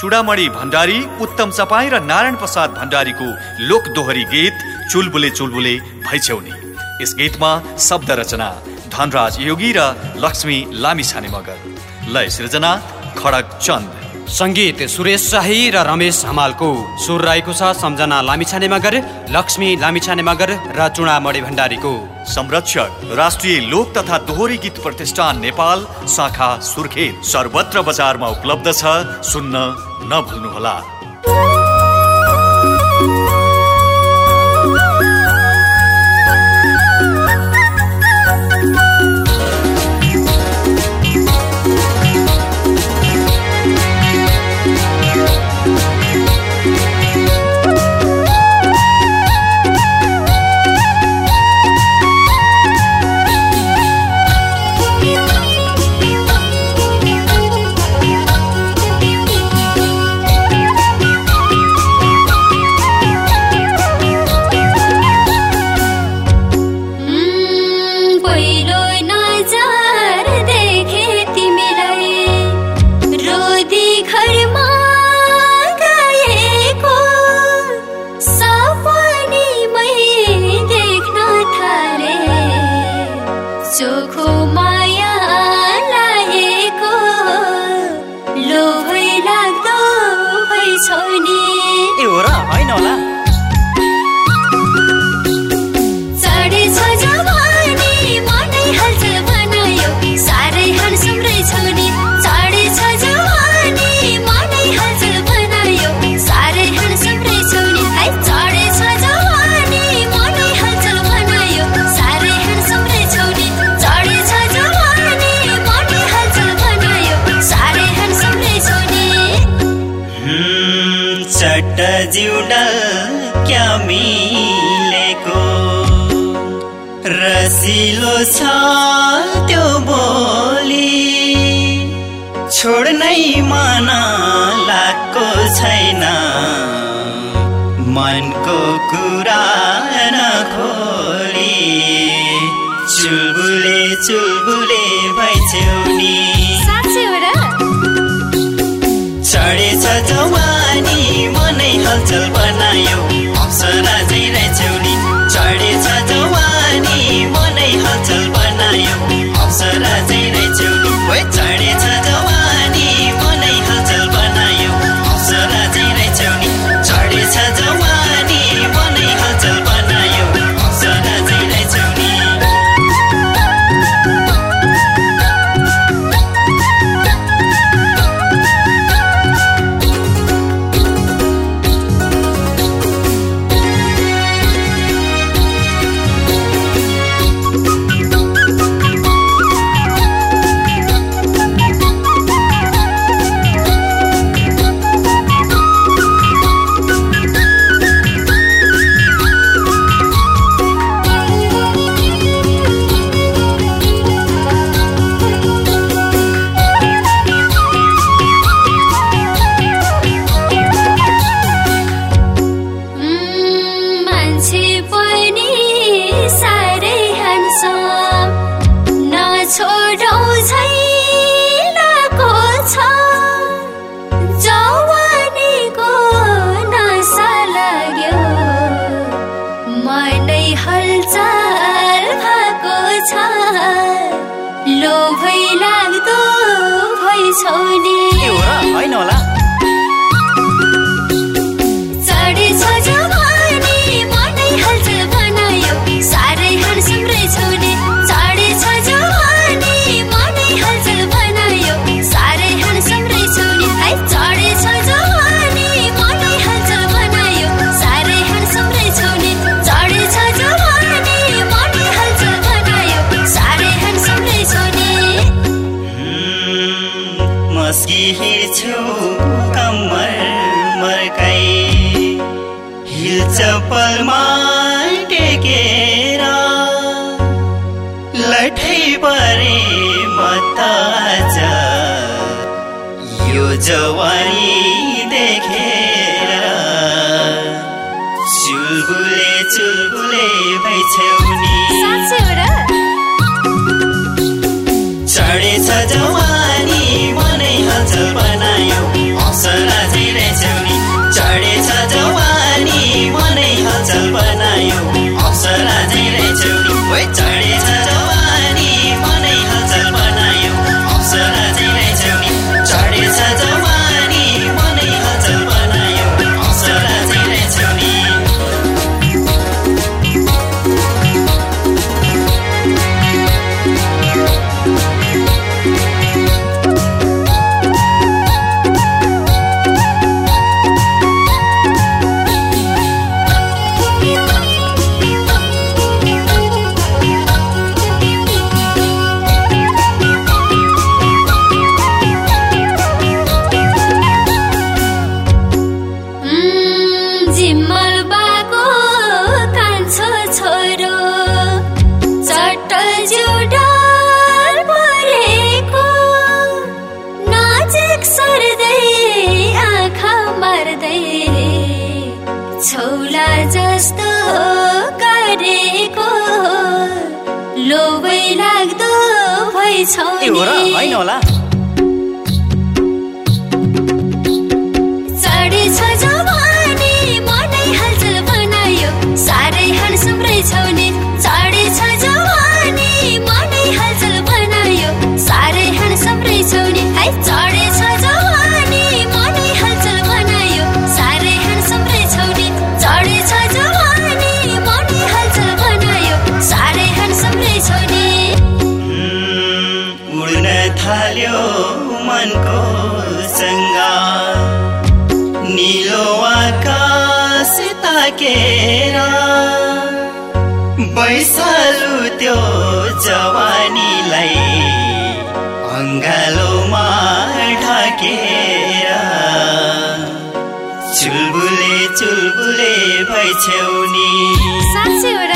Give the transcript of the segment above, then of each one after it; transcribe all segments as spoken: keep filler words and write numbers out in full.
चुडामणि भण्डारी, उत्तम चपाई र नारायण प्रसाद भण्डारीको लोक दोहोरी गीत चुलबुले चुलबुले भैछौनी। यस गीतमा शब्द रचना धनराज योगी र लक्ष्मी लामिछाने मगर, लय सृजना खडक चन्द, संगीत सुरेश शाही र रमेश हमालको, सुर रहेको छ सम्झना लामिछाने मगर, लक्ष्मी लामिछाने मगर र चुडामणि भण्डारीको। संरक्षक राष्ट्रिय लोक तथा दोहोरी गीत प्रतिष्ठान नेपाल, शाखा सुर्खेत। सर्वत्र बजारमा उपलब्ध छ, सुन्न नभुल्नुहोला। जिउडल क्या मिलेको रसिलो छ त्यो बोली, छोड्नै मन लाग्को छैन, मनको कुरा नखोली, चुलबुले चुलबुले भैछौनी। चढेछ जवानी मनै हलचल बनायो, अप्सरा झै रहेछौनी। चढेछ जवानी मनै हलचल बनायो, अप्सरा झै रहेछौनी। ओइ चढेछ जवानी मनै हलचल बनायो, अप्सरा झै रहेछौनी। चढेछ जवानी मनै हलचल बनायो, अप्सरा झै रहेछौनी। चप्पलमा टेकेर लठै परे मताज यो जवानी देखेर चुलबुले चुलबुले भैछौनी चढेछ जवानी मनै हलचल बनायो अप्सरा गर्दै छौला जस्तो गरेको लोभै लाग्दो भइछौ ए हो र हैन होला चढेछ जवानी मनै हलचल बनायो साह्रै ह्यान्डसम रहेछौ नि चढेछ जवानी मनै हलचल बनायो साह्रै ह्यान्डसम रहेछौ नि है चढेछ जवानी मनै हलचल बनायो साह्रै ह्यान्डसम रहेछौ नि चढेछ जवानी मनै हलचल बनायो साह्रै ह्यान्डसम रहेछौ नि उड्न थाल्यो मनको सङ्गा नीलो आकाश ताकेर बैसालु त्यो जवानीलाई अङ्गालोमा ढाकेर चुलबुले चुलबुले भइछौ नि साँच्चै हो र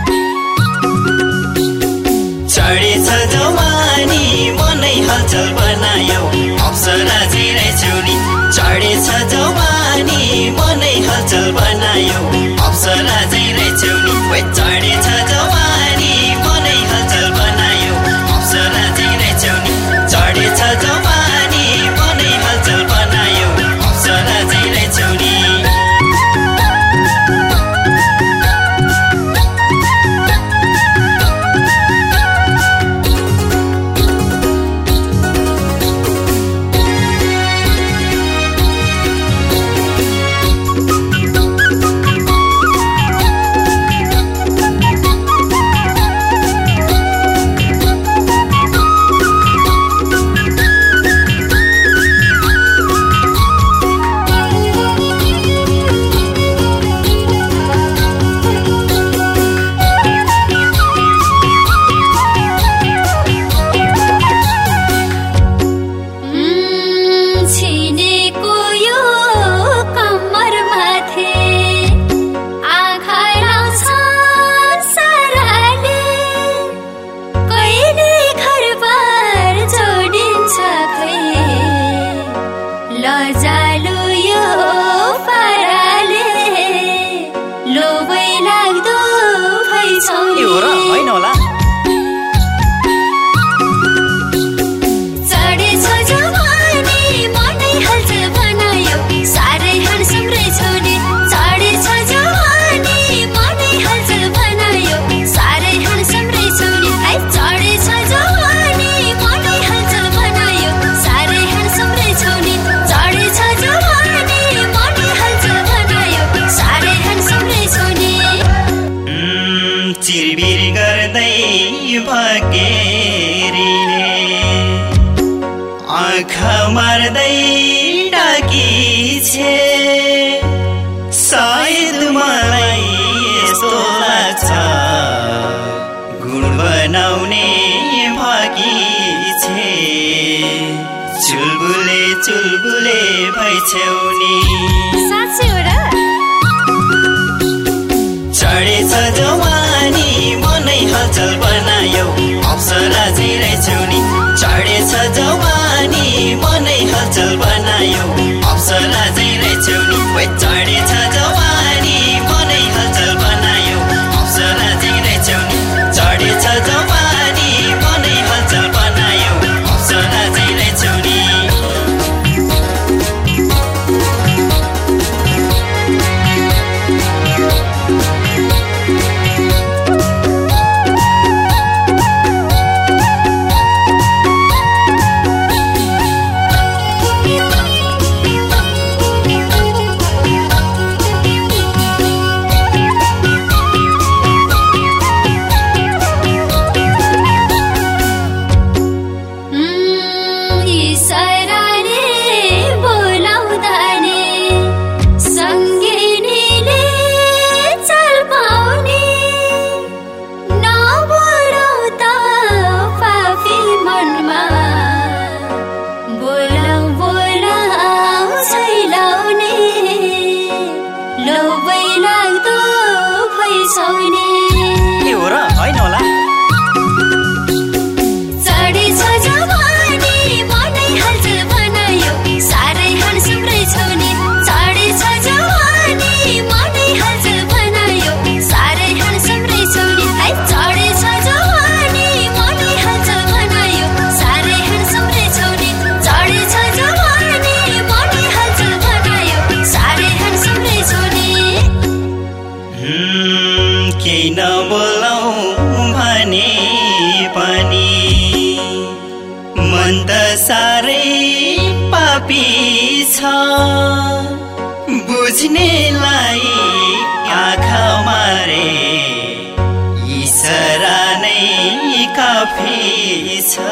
चढेछ जवानी मनै हलचल बनायो अप्सरा जिरेछौ नि चढेछ जवानी मनै हलचल बनायो अप्सरा जिरेछौ नि चढेछ जवानी मनै हलचल बनायो अप्सरा जिरेछौ नि चढेछ जवानी मनै हलचल बनायो अप्सरा जिरेछौ नि लजालु यो पाराले लोभै लाग्दो भइछौ ए नि हो र हैन होला चढेछ जवानी मनै हलचल बनायो साह्रै ह्यान्डसम रहेछौ नि चढेछ जवानी मनै हलचल बनायो साह्रै ह्यान्डसम रहेछौ नि है चढेछ जवानी मनै हलचल बनायो साह्रै ह्यान्डसम रहेछौ नि चढेछ जवानी मनै हलचल बनायो साह्रै ह्यान्डसम रहेछौ नि चिरबिर गर्दै भागेरीले आँखा मार्दै डाकी छे सायद मलाई यस्तो लाग्छ गुण बनाउने भागी छे चुलबुले चुलबुले भइछौ नि साँच्चै हो र चढेछ जवानी मनै हलचल बनायो अप्सरा जिरेछौ नि चढेछ जवानी मनै हलचल बनायो अप्सरा जिरेछौ नि चढेछ जवानी मनै हलचल बनायो अप्सरा जिरेछौ नि चढेछ जवानी मनै हलचल बनायो अप्सरा जिरेछौ नि चढेछ जवानी मनै हलचल पापी छ बुझ्नेलाई आँखा मारे इसारा नै काफी छ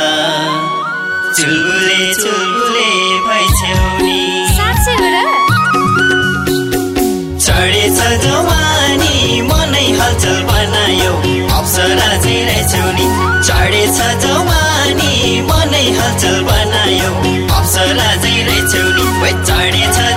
चुलबुले चुलबुले भइछौनी चढेछ जवानी मनै हलचल बनायो अप्सरा झिरहेछौ नि चढेछ जवानी मनै हलचल बनायो अप्सरा झिरहेछौ नि चढेछ